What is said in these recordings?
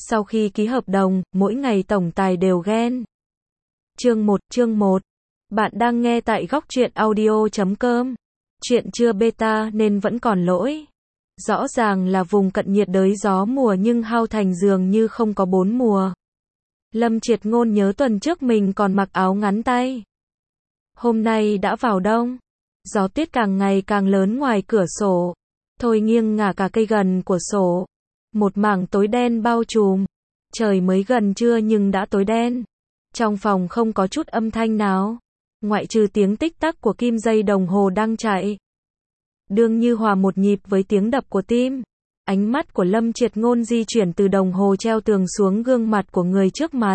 Sau khi ký hợp đồng, mỗi ngày tổng tài đều ghen. Chương 1. Bạn đang nghe tại góc truyện audio.com. Chuyện chưa beta nên vẫn còn lỗi. Rõ ràng là vùng cận nhiệt đới gió mùa nhưng Hao Thành dường như không có 4 mùa. Lâm Triệt Ngôn nhớ tuần trước mình còn mặc áo ngắn tay. Hôm nay đã vào đông. Gió tuyết càng ngày càng lớn ngoài cửa sổ. Thôi nghiêng ngả cả cây gần của sổ. Một mảng tối đen bao trùm. Trời mới gần trưa nhưng đã tối đen. Trong phòng không có chút âm thanh nào. Ngoại trừ tiếng tích tắc của kim dây đồng hồ đang chạy. Đương như hòa một nhịp với tiếng đập của tim. Ánh mắt của Lâm Triệt Ngôn di chuyển từ đồng hồ treo tường xuống gương mặt của người trước mặt.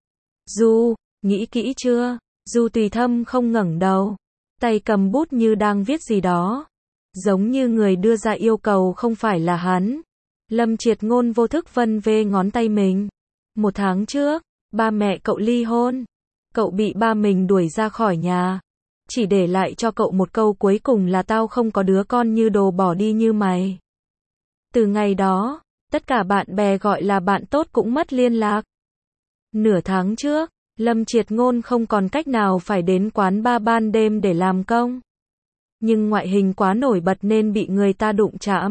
Du, nghĩ kỹ chưa? Du Tùy Thâm không ngẩng đầu. Tay cầm bút như đang viết gì đó. Giống như người đưa ra yêu cầu không phải là hắn. Lâm Triệt Ngôn vô thức vân vê ngón tay mình. 1 tháng trước, ba mẹ cậu ly hôn. Cậu bị ba mình đuổi ra khỏi nhà. Chỉ để lại cho cậu một câu cuối cùng là tao không có đứa con như đồ bỏ đi như mày. Từ ngày đó, tất cả bạn bè gọi là bạn tốt cũng mất liên lạc. Nửa tháng trước, Lâm Triệt Ngôn không còn cách nào phải đến quán bar ban đêm để làm công. Nhưng ngoại hình quá nổi bật nên bị người ta đụng chạm.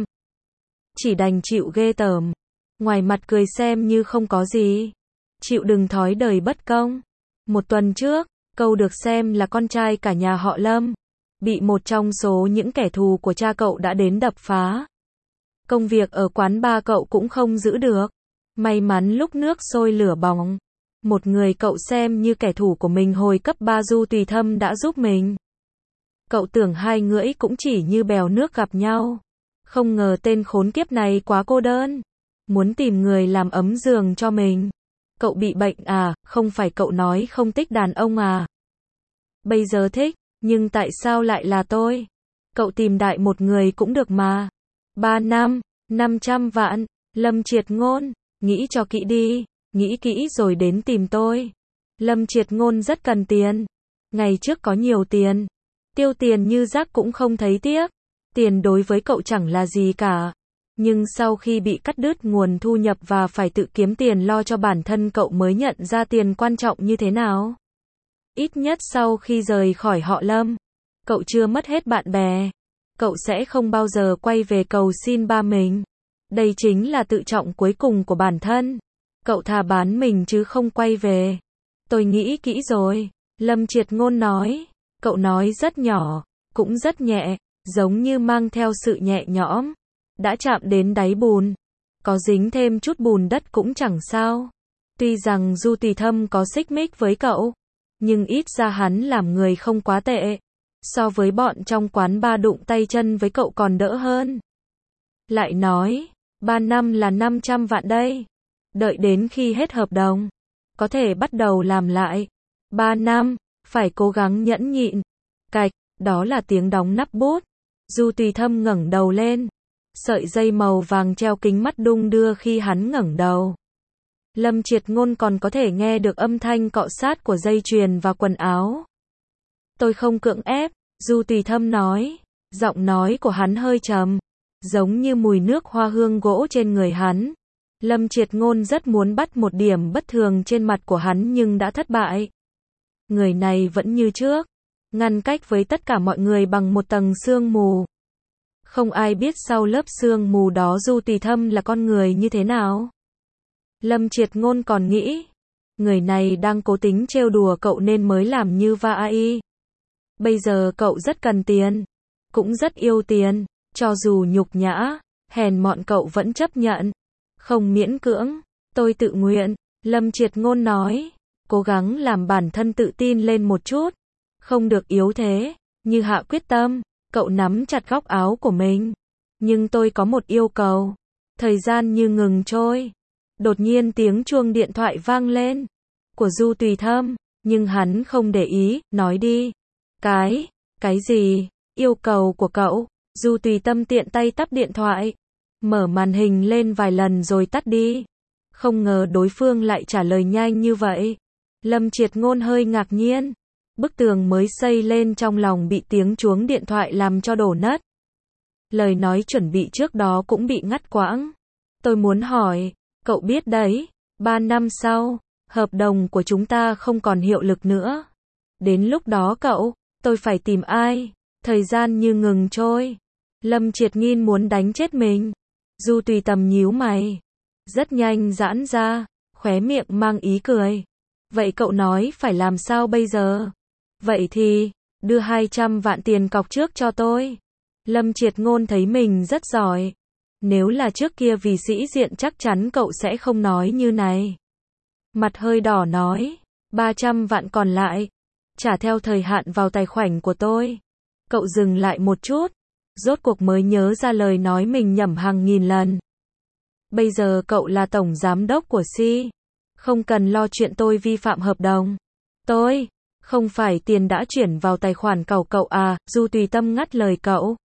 Chỉ đành chịu ghê tởm. Ngoài mặt cười xem như không có gì. Chịu đừng thói đời bất công. 1 tuần trước, cậu được xem là con trai cả nhà họ Lâm. Bị một trong số những kẻ thù của cha cậu đã đến đập phá. Công việc ở quán bar cậu cũng không giữ được. May mắn lúc nước sôi lửa bỏng. Một người cậu xem như kẻ thù của mình hồi cấp 3 Du Tùy Thâm đã giúp mình. Cậu tưởng hai người cũng chỉ như bèo nước gặp nhau. Không ngờ tên khốn kiếp này quá cô đơn. Muốn tìm người làm ấm giường cho mình. Cậu bị bệnh à, không phải cậu nói không thích đàn ông à? Bây giờ thích, nhưng tại sao lại là tôi? Cậu tìm đại một người cũng được mà. 3 năm, 500 vạn, Lâm Triệt Ngôn, nghĩ cho kỹ đi, nghĩ kỹ rồi đến tìm tôi. Lâm Triệt Ngôn rất cần tiền. Ngày trước có nhiều tiền. Tiêu tiền như rác cũng không thấy tiếc. Tiền đối với cậu chẳng là gì cả. Nhưng sau khi bị cắt đứt nguồn thu nhập và phải tự kiếm tiền lo cho bản thân cậu mới nhận ra tiền quan trọng như thế nào. Ít nhất sau khi rời khỏi họ Lâm, cậu chưa mất hết bạn bè. Cậu sẽ không bao giờ quay về cầu xin ba mình. Đây chính là tự trọng cuối cùng của bản thân. Cậu thà bán mình chứ không quay về. Tôi nghĩ kỹ rồi. Lâm Triệt Ngôn nói. Cậu nói rất nhỏ, cũng rất nhẹ, giống như mang theo sự nhẹ nhõm. Đã chạm đến đáy bùn. Có dính thêm chút bùn đất cũng chẳng sao. Tuy rằng Du Tùy Thâm có xích mích với cậu, nhưng ít ra hắn làm người không quá tệ. So với bọn trong quán bar đụng tay chân với cậu còn đỡ hơn. Lại nói, 3 năm là 500 vạn đây. Đợi đến khi hết hợp đồng, có thể bắt đầu làm lại. 3 năm, phải cố gắng nhẫn nhịn. Cạch, đó là tiếng đóng nắp bút. Du Tùy Thâm ngẩng đầu lên. Sợi dây màu vàng treo kính mắt đung đưa khi hắn ngẩng đầu. Lâm Triệt Ngôn còn có thể nghe được âm thanh cọ sát của dây chuyền và quần áo. Tôi không cưỡng ép, Du Tùy Thâm nói. Giọng nói của hắn hơi trầm, giống như mùi nước hoa hương gỗ trên người hắn. Lâm Triệt Ngôn rất muốn bắt một điểm bất thường trên mặt của hắn nhưng đã thất bại. Người này vẫn như trước, ngăn cách với tất cả mọi người bằng một tầng sương mù. Không ai biết sau lớp sương mù đó Du Tùy Thâm là con người như thế nào. Lâm Triệt Ngôn còn nghĩ, người này đang cố tính trêu đùa cậu nên mới làm như vậy. Bây giờ cậu rất cần tiền, cũng rất yêu tiền, cho dù nhục nhã, hèn mọn cậu vẫn chấp nhận. Không miễn cưỡng, tôi tự nguyện, Lâm Triệt Ngôn nói, cố gắng làm bản thân tự tin lên một chút, không được yếu thế, như hạ quyết tâm. Cậu nắm chặt góc áo của mình. Nhưng tôi có một yêu cầu. Thời gian như ngừng trôi. Đột nhiên tiếng chuông điện thoại vang lên. Của Du Tùy Thâm. Nhưng hắn không để ý, nói đi. Cái gì? Yêu cầu của cậu. Du Tùy Tâm tiện tay tắt điện thoại. Mở màn hình lên vài lần rồi tắt đi. Không ngờ đối phương lại trả lời nhanh như vậy. Lâm Triệt Ngôn hơi ngạc nhiên. Bức tường mới xây lên trong lòng bị tiếng chuông điện thoại làm cho đổ nát. Lời nói chuẩn bị trước đó cũng bị ngắt quãng. Tôi muốn hỏi, Cậu biết đấy, 3 năm sau, hợp đồng của chúng ta không còn hiệu lực nữa. Đến lúc đó tôi phải tìm ai? Thời gian như ngừng trôi. Lâm Triệt Nghiên muốn đánh chết mình. Du Tùy Tầm nhíu mày. Rất nhanh giãn ra, khóe miệng mang ý cười. Vậy cậu nói phải làm sao bây giờ? Vậy thì, đưa 200 vạn tiền cọc trước cho tôi. Lâm Triệt Ngôn thấy mình rất giỏi. Nếu là trước kia vì sĩ diện chắc chắn cậu sẽ không nói như này. Mặt hơi đỏ nói, 300 vạn còn lại, trả theo thời hạn vào tài khoản của tôi. Cậu dừng lại một chút, rốt cuộc mới nhớ ra lời nói mình nhẩm hàng nghìn lần. Bây giờ cậu là tổng giám đốc của Si, không cần lo chuyện tôi vi phạm hợp đồng. Tôi, không phải tiền đã chuyển vào tài khoản cậu à? Du Tùy Tâm ngắt lời cậu.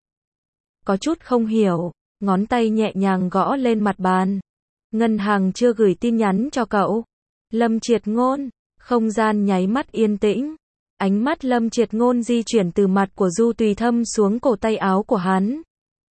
Có chút không hiểu, ngón tay nhẹ nhàng gõ lên mặt bàn. Ngân hàng chưa gửi tin nhắn cho cậu. Lâm Triệt Ngôn, không gian nháy mắt yên tĩnh. Ánh mắt Lâm Triệt Ngôn di chuyển từ mặt của Du Tùy Thâm xuống cổ tay áo của hắn.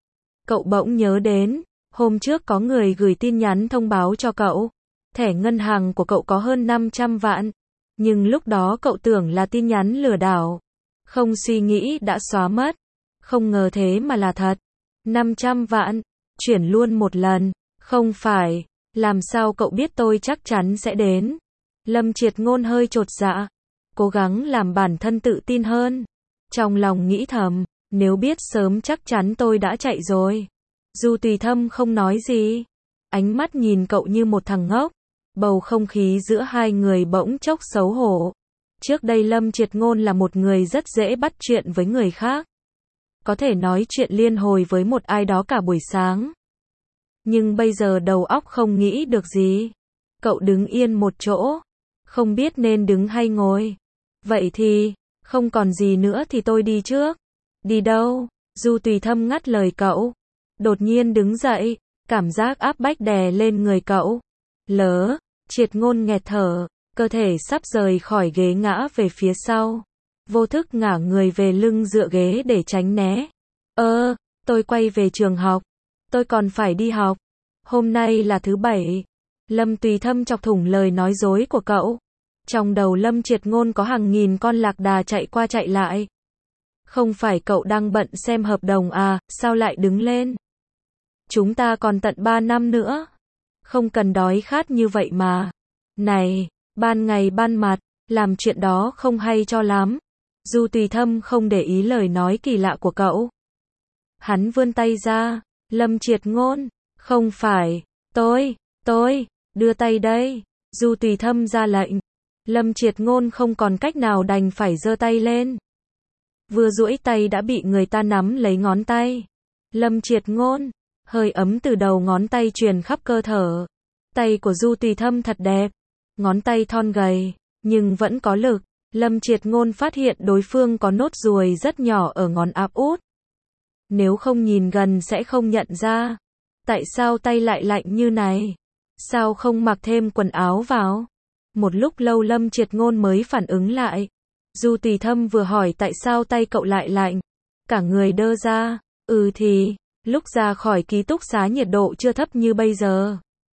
Cậu bỗng nhớ đến, hôm trước có người gửi tin nhắn thông báo cho cậu. Thẻ ngân hàng của cậu có hơn 500 vạn. Nhưng lúc đó cậu tưởng là tin nhắn lừa đảo. Không suy nghĩ đã xóa mất. Không ngờ thế mà là thật. 500 vạn, chuyển luôn một lần. Không phải, làm sao cậu biết tôi chắc chắn sẽ đến? Lâm Triệt Ngôn hơi chột dạ. Cố gắng làm bản thân tự tin hơn. Trong lòng nghĩ thầm, nếu biết sớm chắc chắn tôi đã chạy rồi. Du Tùy Thâm không nói gì. Ánh mắt nhìn cậu như một thằng ngốc. Bầu không khí giữa hai người bỗng chốc xấu hổ. Trước đây Lâm Triệt Ngôn là một người rất dễ bắt chuyện với người khác. Có thể nói chuyện liên hồi với một ai đó cả buổi sáng. Nhưng bây giờ đầu óc không nghĩ được gì. Cậu đứng yên một chỗ. Không biết nên đứng hay ngồi. Vậy thì, không còn gì nữa thì tôi đi trước. Đi đâu? Du Tùy Thâm ngắt lời cậu. Đột nhiên đứng dậy, cảm giác áp bách đè lên người cậu. Triệt Ngôn nghẹt thở, cơ thể sắp rời khỏi ghế ngã về phía sau. Vô thức ngả người về lưng dựa ghế để tránh né. Tôi quay về trường học. Tôi còn phải đi học. Hôm nay là thứ Bảy. Lâm Tùy Thâm chọc thủng lời nói dối của cậu. Trong đầu Lâm Triệt Ngôn có hàng nghìn con lạc đà chạy qua chạy lại. Không phải cậu đang bận xem hợp đồng à, sao lại đứng lên? Chúng ta còn tận 3 năm nữa. Không cần đói khát như vậy mà. Này, ban ngày ban mặt, làm chuyện đó không hay cho lắm. Du Tùy Thâm không để ý lời nói kỳ lạ của cậu. Hắn vươn tay ra. Lâm Triệt Ngôn, không phải, tôi, đưa tay đây. Du Tùy Thâm ra lệnh. Lâm Triệt Ngôn không còn cách nào đành phải giơ tay lên. Vừa duỗi tay đã bị người ta nắm lấy ngón tay. Lâm Triệt Ngôn, hơi ấm từ đầu ngón tay truyền khắp cơ thể. Tay của Du Tùy Thâm thật đẹp. Ngón tay thon gầy, nhưng vẫn có lực. Lâm Triệt Ngôn phát hiện đối phương có nốt ruồi rất nhỏ ở ngón áp út. Nếu không nhìn gần sẽ không nhận ra. Tại sao tay lại lạnh như này? Sao không mặc thêm quần áo vào? Một lúc lâu Lâm Triệt Ngôn mới phản ứng lại. Du Tùy Thâm vừa hỏi tại sao tay cậu lại lạnh. Cả người đơ ra. Thì, lúc ra khỏi ký túc xá nhiệt độ chưa thấp như bây giờ.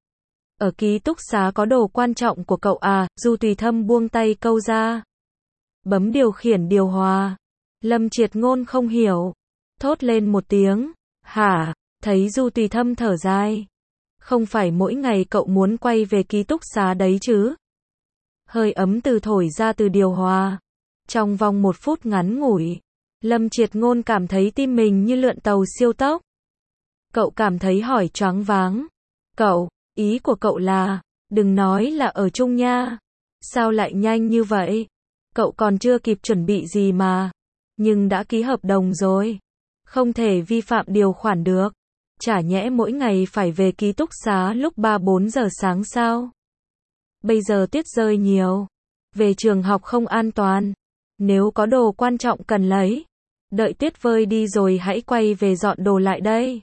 Ở ký túc xá có đồ quan trọng của cậu à? Du Tùy Thâm buông tay câu ra. Bấm điều khiển điều hòa. Lâm Triệt Ngôn không hiểu. Thốt lên một tiếng. Hả? Thấy Du Tùy Thâm thở dài. Không phải mỗi ngày cậu muốn quay về ký túc xá đấy chứ? Hơi ấm từ thổi ra từ điều hòa. Trong vòng 1 phút ngắn ngủi, Lâm Triệt Ngôn cảm thấy tim mình như lượn tàu siêu tốc. Cậu cảm thấy hỏi choáng váng. Ý của cậu là, đừng nói là ở chung nha. Sao lại nhanh như vậy? Cậu còn chưa kịp chuẩn bị gì mà. Nhưng đã ký hợp đồng rồi. Không thể vi phạm điều khoản được. Chả nhẽ mỗi ngày phải về ký túc xá lúc 3-4 giờ sáng sao? Bây giờ tuyết rơi nhiều. Về trường học không an toàn. Nếu có đồ quan trọng cần lấy. Đợi tuyết vơi đi rồi hãy quay về dọn đồ lại đây.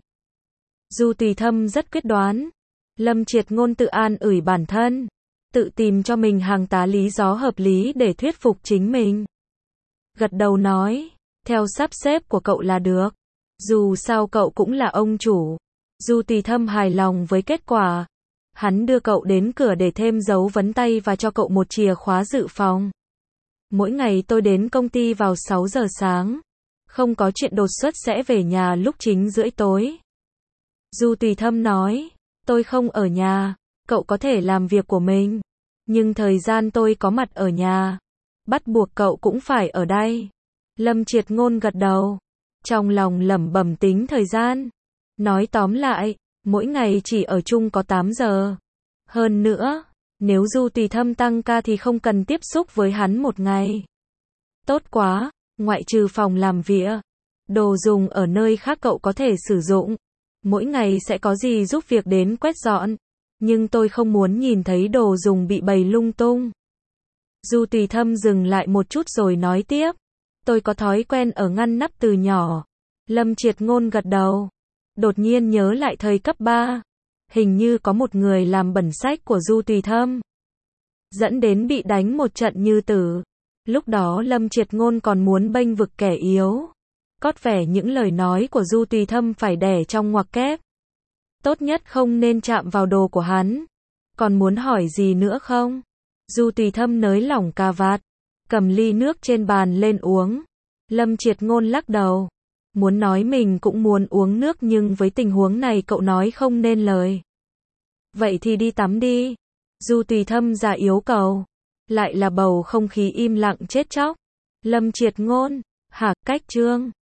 Du Tùy Thâm rất quyết đoán. Lâm Triệt Ngôn tự an ủi bản thân. Tự tìm cho mình hàng tá lý do hợp lý để thuyết phục chính mình. Gật đầu nói. Theo sắp xếp của cậu là được. Dù sao cậu cũng là ông chủ. Du Tùy Thâm hài lòng với kết quả. Hắn đưa cậu đến cửa để thêm dấu vấn tay và cho cậu một chìa khóa dự phòng. Mỗi ngày tôi đến công ty vào 6 giờ sáng. Không có chuyện đột xuất sẽ về nhà lúc 9:30 tối. Du Tùy Thâm nói, tôi không ở nhà, cậu có thể làm việc của mình. Nhưng thời gian tôi có mặt ở nhà, bắt buộc cậu cũng phải ở đây. Lâm Triệt Ngôn gật đầu, trong lòng lẩm bẩm tính thời gian. Nói tóm lại, mỗi ngày chỉ ở chung có 8 giờ. Hơn nữa, nếu Du Tùy Thâm tăng ca thì không cần tiếp xúc với hắn một ngày. Tốt quá, ngoại trừ phòng làm việc, đồ dùng ở nơi khác cậu có thể sử dụng. Mỗi ngày sẽ có gì giúp việc đến quét dọn. Nhưng tôi không muốn nhìn thấy đồ dùng bị bày lung tung. Du Tùy Thâm dừng lại một chút rồi nói tiếp. Tôi có thói quen ở ngăn nắp từ nhỏ. Lâm Triệt Ngôn gật đầu. Đột nhiên nhớ lại thời cấp 3. Hình như có một người làm bẩn sách của Du Tùy Thâm, dẫn đến bị đánh một trận như tử. Lúc đó Lâm Triệt Ngôn còn muốn bênh vực kẻ yếu. Cót vẻ những lời nói của Du Tùy Thâm phải đẻ trong ngoặc kép. Tốt nhất không nên chạm vào đồ của hắn. Còn muốn hỏi gì nữa không? Du Tùy Thâm nới lỏng cà vạt, cầm ly nước trên bàn lên uống. Lâm Triệt Ngôn lắc đầu. Muốn nói mình cũng muốn uống nước nhưng với tình huống này cậu nói không nên lời. Vậy thì đi tắm đi. Du Tùy Thâm ra yếu cầu. Lại là bầu không khí im lặng chết chóc. Lâm Triệt Ngôn, hả, cách chương.